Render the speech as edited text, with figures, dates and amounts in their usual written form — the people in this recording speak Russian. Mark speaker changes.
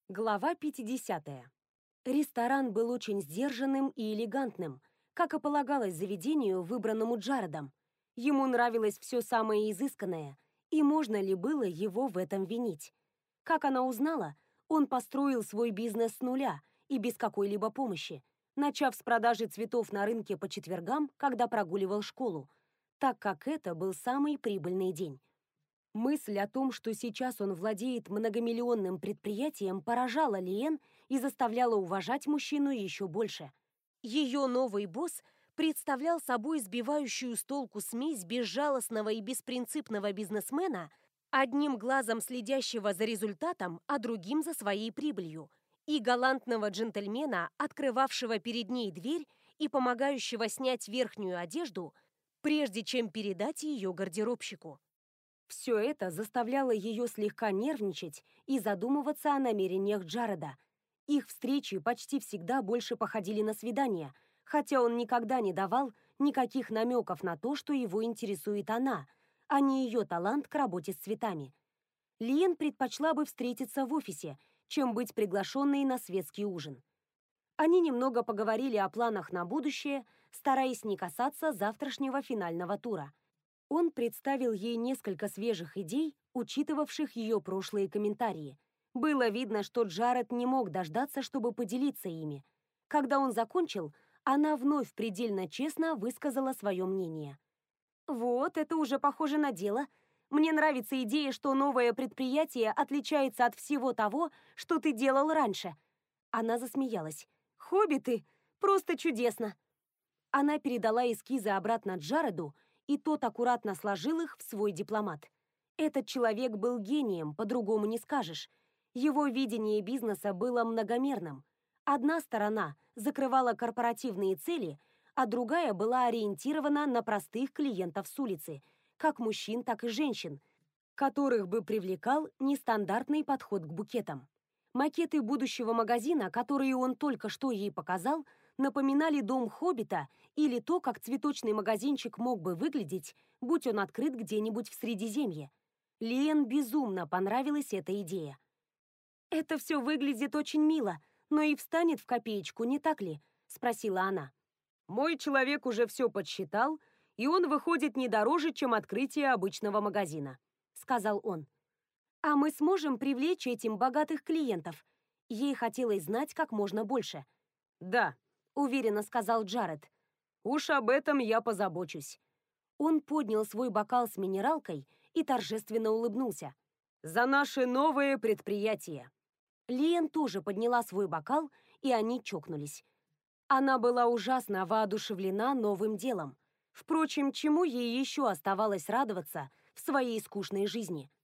Speaker 1: Глава 50. Ресторан был очень сдержанным и элегантным, как и полагалось заведению, выбранному Джаредом. Ему нравилось все самое изысканное, и можно ли было его в этом винить? Как она узнала, он построил свой бизнес с нуля и без какой-либо помощи, начав с продажи цветов на рынке по четвергам, когда прогуливал школу, так как это был самый прибыльный день. Мысль о том, что сейчас он владеет многомиллионным предприятием, поражала Лиэн и заставляла уважать мужчину еще больше. Ее новый босс представлял собой сбивающую с толку смесь безжалостного и беспринципного бизнесмена, одним глазом следящего за результатом, а другим за своей прибылью, и галантного джентльмена, открывавшего перед ней дверь и помогающего снять верхнюю одежду, прежде чем передать ее гардеробщику. Все это заставляло ее слегка нервничать и задумываться о намерениях Джареда. Их встречи почти всегда больше походили на свидания, хотя он никогда не давал никаких намеков на то, что его интересует она, а не ее талант к работе с цветами. Лиэн предпочла бы встретиться в офисе, чем быть приглашенной на светский ужин. Они немного поговорили о планах на будущее, стараясь не касаться завтрашнего финального тура. Он представил ей несколько свежих идей, учитывавших ее прошлые комментарии. Было видно, что Джаред не мог дождаться, чтобы поделиться ими. Когда он закончил, она вновь предельно честно высказала свое мнение. «Вот, это уже похоже на дело. Мне нравится идея, что новое предприятие отличается от всего того, что ты делал раньше». Она засмеялась. «Хоббиты? Просто чудесно!» Она передала эскизы обратно Джареду, и тот аккуратно сложил их в свой дипломат. Этот человек был гением, по-другому не скажешь. Его видение бизнеса было многомерным. Одна сторона закрывала корпоративные цели, а другая была ориентирована на простых клиентов с улицы, как мужчин, так и женщин, которых бы привлекал нестандартный подход к букетам. Макеты будущего магазина, которые он только что ей показал, напоминали дом Хоббита или то, как цветочный магазинчик мог бы выглядеть, будь он открыт где-нибудь в Средиземье. Лиэн безумно понравилась эта идея. «Это все выглядит очень мило, но и встанет в копеечку, не так ли?» – спросила она. «Мой человек уже все подсчитал, и он выходит не дороже, чем открытие обычного магазина», – сказал он. «А мы сможем привлечь этим богатых клиентов?» Ей хотелось знать как можно больше. «Да», — уверенно сказал Джаред. «Уж об этом я позабочусь». Он поднял свой бокал с минералкой и торжественно улыбнулся. «За наше новое предприятие!» Лиэн тоже подняла свой бокал, и они чокнулись. Она была ужасно воодушевлена новым делом. Впрочем, чему ей еще оставалось радоваться в своей скучной жизни?